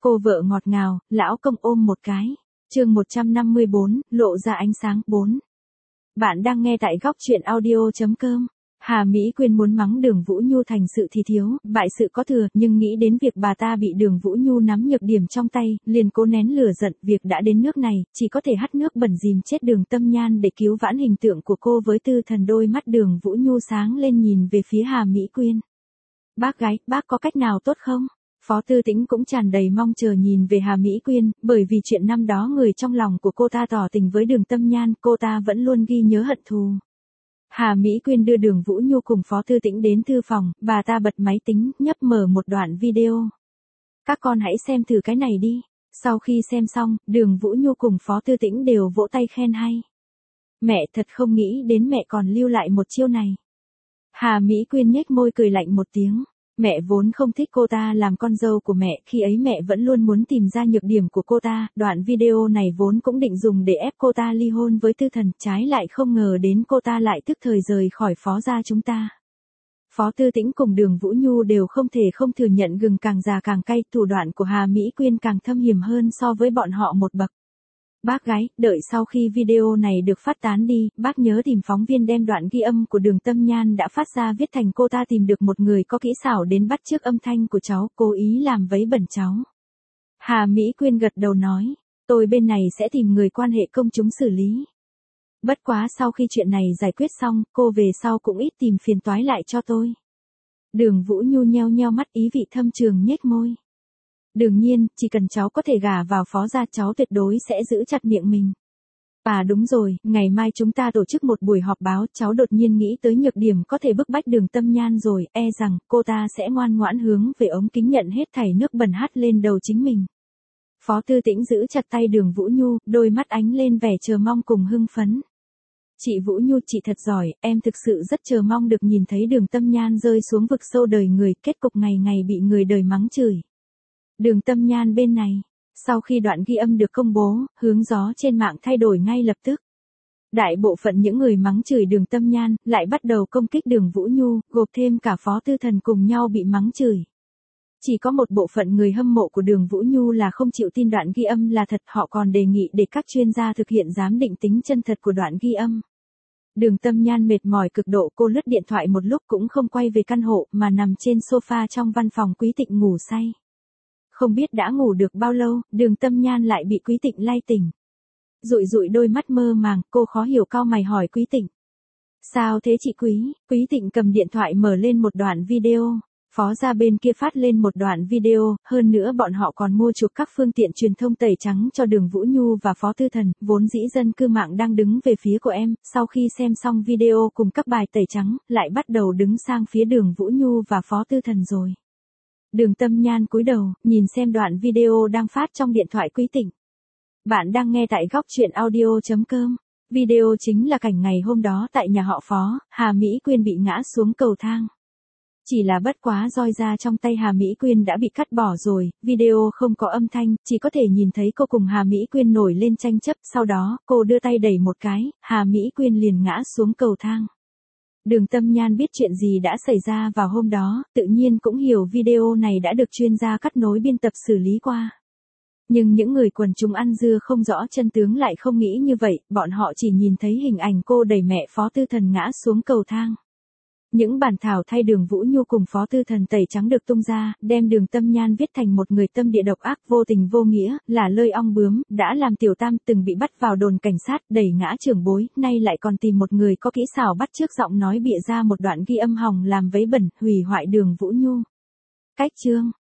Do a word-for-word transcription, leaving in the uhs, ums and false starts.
Cô vợ ngọt ngào, lão công ôm một cái. Chương một trăm năm mươi bốn, lộ ra ánh sáng bốn. Bạn đang nghe tại góc truyện audio chấm com. Hà Mỹ Quyên muốn mắng Đường Vũ Nhu thành sự thì thiếu, bại sự có thừa, nhưng nghĩ đến việc bà ta bị Đường Vũ Nhu nắm nhược điểm trong tay, liền cố nén lửa giận, việc đã đến nước này, chỉ có thể hắt nước bẩn dìm chết Đường Tâm Nhan để cứu vãn hình tượng của cô với tư thần. Đôi mắt Đường Vũ Nhu sáng lên nhìn về phía Hà Mỹ Quyên. Bác gái, bác có cách nào tốt không? Phó Tư Tĩnh cũng tràn đầy mong chờ nhìn về Hà Mỹ Quyên, bởi vì chuyện năm đó người trong lòng của cô ta tỏ tình với Đường Tâm Nhan, cô ta vẫn luôn ghi nhớ hận thù. Hà Mỹ Quyên đưa Đường Vũ Nhu cùng Phó Tư Tĩnh đến thư phòng, bà ta bật máy tính, nhấp mở một đoạn video. Các con hãy xem thử cái này đi. Sau khi xem xong, Đường Vũ Nhu cùng Phó Tư Tĩnh đều vỗ tay khen hay. Mẹ thật không nghĩ đến mẹ còn lưu lại một chiêu này. Hà Mỹ Quyên nhếch môi cười lạnh một tiếng. Mẹ vốn không thích cô ta làm con dâu của mẹ, khi ấy mẹ vẫn luôn muốn tìm ra nhược điểm của cô ta, đoạn video này vốn cũng định dùng để ép cô ta ly hôn với Tư Thần, trái lại không ngờ đến cô ta lại tức thời rời khỏi Phó gia chúng ta. Phó Tư Tĩnh cùng Đường Vũ Nhu đều không thể không thừa nhận gừng càng già càng cay, thủ đoạn của Hà Mỹ Quyên càng thâm hiểm hơn so với bọn họ một bậc. Bác gái, đợi sau khi video này được phát tán đi, bác nhớ tìm phóng viên đem đoạn ghi âm của Đường Tâm Nhan đã phát ra viết thành cô ta tìm được một người có kỹ xảo đến bắt chước âm thanh của cháu, cố ý làm vấy bẩn cháu. Hà Mỹ Quyên gật đầu nói, tôi bên này sẽ tìm người quan hệ công chúng xử lý. Bất quá sau khi chuyện này giải quyết xong, cô về sau cũng ít tìm phiền toái lại cho tôi. Đường Vũ Nhu nheo nheo mắt, ý vị thâm trường nhếch môi. Đương nhiên, chỉ cần cháu có thể gả vào Phó gia, cháu tuyệt đối sẽ giữ chặt miệng mình. À đúng rồi, ngày mai chúng ta tổ chức một buổi họp báo, cháu đột nhiên nghĩ tới nhược điểm có thể bức bách Đường Tâm Nhan rồi, e rằng cô ta sẽ ngoan ngoãn hướng về ống kính nhận hết thảy nước bẩn hắt lên đầu chính mình. Phó Tư Tĩnh giữ chặt tay Đường Vũ Nhu, đôi mắt ánh lên vẻ chờ mong cùng hưng phấn. Chị Vũ Nhu, chị thật giỏi, em thực sự rất chờ mong được nhìn thấy Đường Tâm Nhan rơi xuống vực sâu đời người, kết cục ngày ngày bị người đời mắng chửi. Đường Tâm Nhan bên này, sau khi đoạn ghi âm được công bố, hướng gió trên mạng thay đổi ngay lập tức. Đại bộ phận những người mắng chửi Đường Tâm Nhan, lại bắt đầu công kích Đường Vũ Nhu, gộp thêm cả Phó Tư Thần cùng nhau bị mắng chửi. Chỉ có một bộ phận người hâm mộ của Đường Vũ Nhu là không chịu tin đoạn ghi âm là thật, họ còn đề nghị để các chuyên gia thực hiện giám định tính chân thật của đoạn ghi âm. Đường Tâm Nhan mệt mỏi cực độ, cô lướt điện thoại một lúc cũng không quay về căn hộ, mà nằm trên sofa trong văn phòng Quý Tịnh ngủ say. Không biết đã ngủ được bao lâu, Đường Tâm Nhan lại bị Quý Tịnh lay tỉnh. Dụi dụi đôi mắt mơ màng, cô khó hiểu cau mày hỏi Quý Tịnh. Sao thế chị Quý? Quý Tịnh cầm điện thoại mở lên một đoạn video. Phó gia bên kia phát lên một đoạn video, hơn nữa bọn họ còn mua chuộc các phương tiện truyền thông tẩy trắng cho Đường Vũ Nhu và Phó Tư Thần, vốn dĩ dân cư mạng đang đứng về phía của em, sau khi xem xong video cùng các bài tẩy trắng, lại bắt đầu đứng sang phía Đường Vũ Nhu và Phó Tư Thần rồi. Đường Tâm Nhan cúi đầu, nhìn xem đoạn video đang phát trong điện thoại Quý Tịnh. Bạn đang nghe tại góc truyện audio chấm com. Video chính là cảnh ngày hôm đó tại nhà họ Phó, Hà Mỹ Quyên bị ngã xuống cầu thang. Chỉ là bất quá roi ra trong tay Hà Mỹ Quyên đã bị cắt bỏ rồi, video không có âm thanh, chỉ có thể nhìn thấy cô cùng Hà Mỹ Quyên nổi lên tranh chấp, sau đó, cô đưa tay đẩy một cái, Hà Mỹ Quyên liền ngã xuống cầu thang. Đường Tâm Nhan biết chuyện gì đã xảy ra vào hôm đó, tự nhiên cũng hiểu video này đã được chuyên gia cắt nối biên tập xử lý qua. Nhưng những người quần chúng ăn dưa không rõ chân tướng lại không nghĩ như vậy, bọn họ chỉ nhìn thấy hình ảnh cô đẩy mẹ Phó Tư Thần ngã xuống cầu thang. Những bản thảo thay Đường Vũ Nhu cùng Phó Tư Thần tẩy trắng được tung ra, đem Đường Tâm Nhan viết thành một người tâm địa độc ác, vô tình vô nghĩa, là lơi ong bướm, đã làm tiểu tam từng bị bắt vào đồn cảnh sát, đẩy ngã trưởng bối, nay lại còn tìm một người có kỹ xảo bắt chước giọng nói bịa ra một đoạn ghi âm hòng làm vấy bẩn, hủy hoại Đường Vũ Nhu. Cách chương